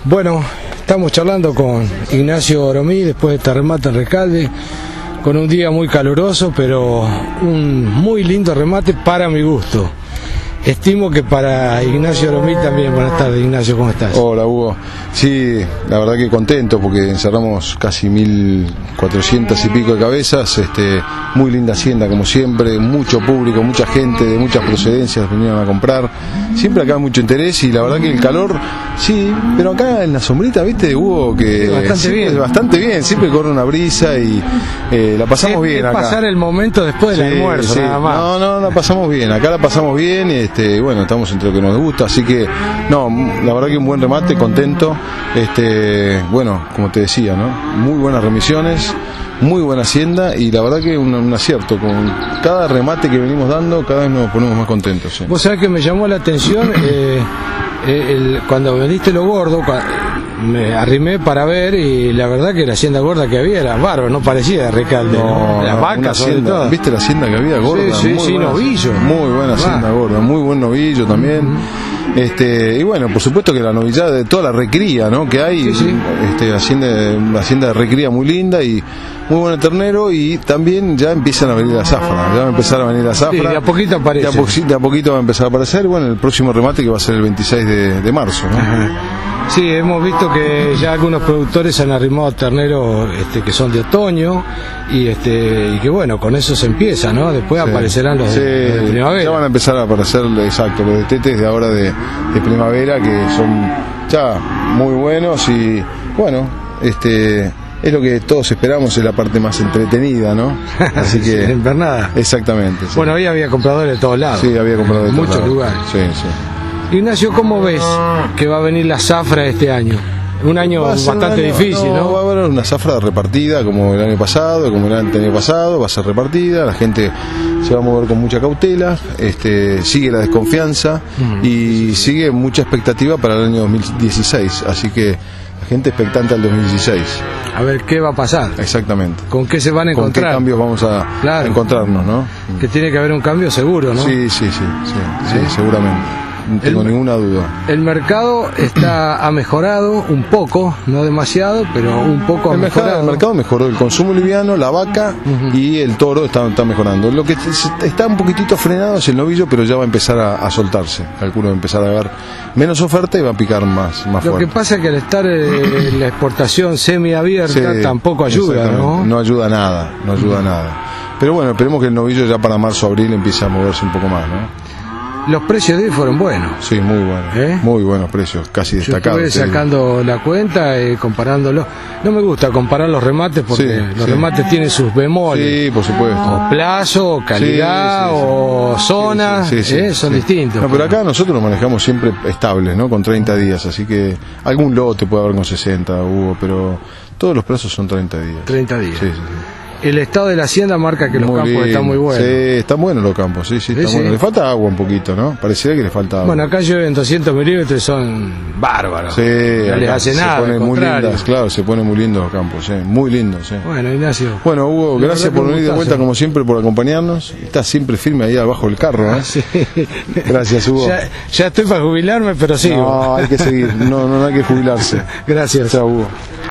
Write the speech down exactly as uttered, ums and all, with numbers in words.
Bueno, estamos charlando con Ignacio Oromí después de este remate en Recalde, con un día muy caluroso, pero un muy lindo remate para mi gusto. Estimo que para Ignacio Oromí también. Buenas tardes, Ignacio, ¿cómo estás? Hola, Hugo. Sí, la verdad que contento porque encerramos casi mil cuatrocientas y pico de cabezas. Este, muy linda hacienda como siempre, mucho público, mucha gente de muchas procedencias vinieron a comprar. Siempre acá hay mucho interés y la verdad que el calor, sí, pero acá en la sombrita, viste, Hugo, que sí, bastante siempre, bien. bastante bien, siempre corre una brisa y eh, la pasamos es, bien es acá. pasar el momento después del Sí, almuerzo, sí. nada más. No, no, la pasamos bien, acá la pasamos bien y este, bueno, estamos entre lo que nos gusta, así que no, la verdad que un buen remate, contento. Este, bueno, como te decía, ¿no? Muy buenas remisiones, muy buena hacienda y la verdad que un, un acierto. Con cada remate que venimos dando, cada vez nos ponemos más contentos. ¿Sí? Vos sabés que me llamó la atención eh, el, cuando vendiste lo gordo, me arrimé para ver y la verdad que la hacienda gorda que había era bárbaro, no parecía de Recalde, no, ¿no? Las no, vacas sobre hacienda, todo. ¿Viste la hacienda que había gorda? Sí, sí, muy sí, buena, novillo. Muy buena hacienda Ah. gorda, muy buen novillo también. Uh-huh. Este, y bueno, por supuesto que la novillada de toda la recría, ¿no? Que hay, sí, sí. Este, hacienda, una hacienda de recría muy linda y muy buen ternero, y también ya empiezan a venir las zafras, ya va a empezar a venir la zafra. Sí, de a poquito aparece. De a, po de a poquito va a empezar a aparecer, bueno, el próximo remate que va a ser el veintiséis de marzo, ¿no? Ajá. Sí, hemos visto que ya algunos productores han arrimado terneros este, que son de otoño y este y que bueno, con eso se empieza, ¿no? Después sí. aparecerán los, sí, de, los de primavera. Ya van a empezar a aparecer, exacto, los de tetes de ahora de, de primavera, que son ya muy buenos y bueno, este es lo que todos esperamos, es la parte más entretenida, ¿no? Así que en Bernada. Exactamente. Sí. Bueno, hoy había compradores de todos lados. Sí, había compradores de todos muchos lados. lugares. Sí, sí. Ignacio, ¿cómo ves que va a venir la zafra este año? Un año bastante un año, difícil, ¿no? ¿no? Va a haber una zafra repartida como el año pasado, como el año pasado, va a ser repartida, la gente se va a mover con mucha cautela, este, sigue la desconfianza uh-huh. y sigue mucha expectativa para el año dos mil dieciséis, así que la gente expectante al dos mil dieciséis. A ver qué va a pasar. Exactamente. ¿Con qué se van a encontrar? ¿Con qué cambios vamos a claro. encontrarnos, no? Que tiene que haber un cambio seguro, ¿no? Sí, sí, sí, sí, sí, seguramente. No tengo el, ninguna duda. El mercado está ha mejorado un poco, no demasiado, pero un poco ha el mejorado. Mercado, el mercado mejoró, el consumo liviano, la vaca uh-huh. y el toro están está mejorando. Lo que está un poquitito frenado es el novillo, pero ya va a empezar a, a soltarse. Calculo va a empezar a haber menos oferta y va a picar más, más Lo fuerte. que pasa es que al estar eh, la exportación semiabierta sí, tampoco ayuda, ¿no? No ayuda nada, no ayuda uh-huh. nada. Pero bueno, esperemos que el novillo ya para marzo o abril empiece a moverse un poco más, ¿no? Los precios de hoy fueron buenos. Sí, muy buenos. ¿Eh? Muy buenos precios, casi destacados. Yo estuve sacando la cuenta y comparándolo. No me gusta comparar los remates porque sí, los sí. remates tienen sus bemoles. Sí, por supuesto. O plazo, o calidad, sí, sí, sí. o zona, sí, sí, sí, ¿eh? son sí. distintos. No, pero acá nosotros nos manejamos siempre estables, ¿no? Con treinta días, así que algún lote puede haber con sesenta, Hugo, pero todos los plazos son treinta días. treinta días. Sí, sí, sí. El estado de la hacienda marca que los muy campos bien. Están muy buenos. Sí, están buenos los campos, sí, sí, están sí, buenos. sí. Le falta agua un poquito, ¿no? Pareciera que le falta agua. Bueno, acá llueven doscientos milímetros y son bárbaros. Sí, no les hace se nada, ponen muy lindas, claro, se ponen muy lindos los campos, sí, muy lindos, sí. Bueno, Ignacio. Bueno, Hugo, gracias por venir de vuelta como siempre, por acompañarnos. Estás siempre firme ahí abajo del carro, ¿eh? Sí. Gracias, Hugo. Ya, ya estoy para jubilarme, pero sigo. No, hay que seguir, no, no, no hay que jubilarse. Gracias. Chao, Hugo.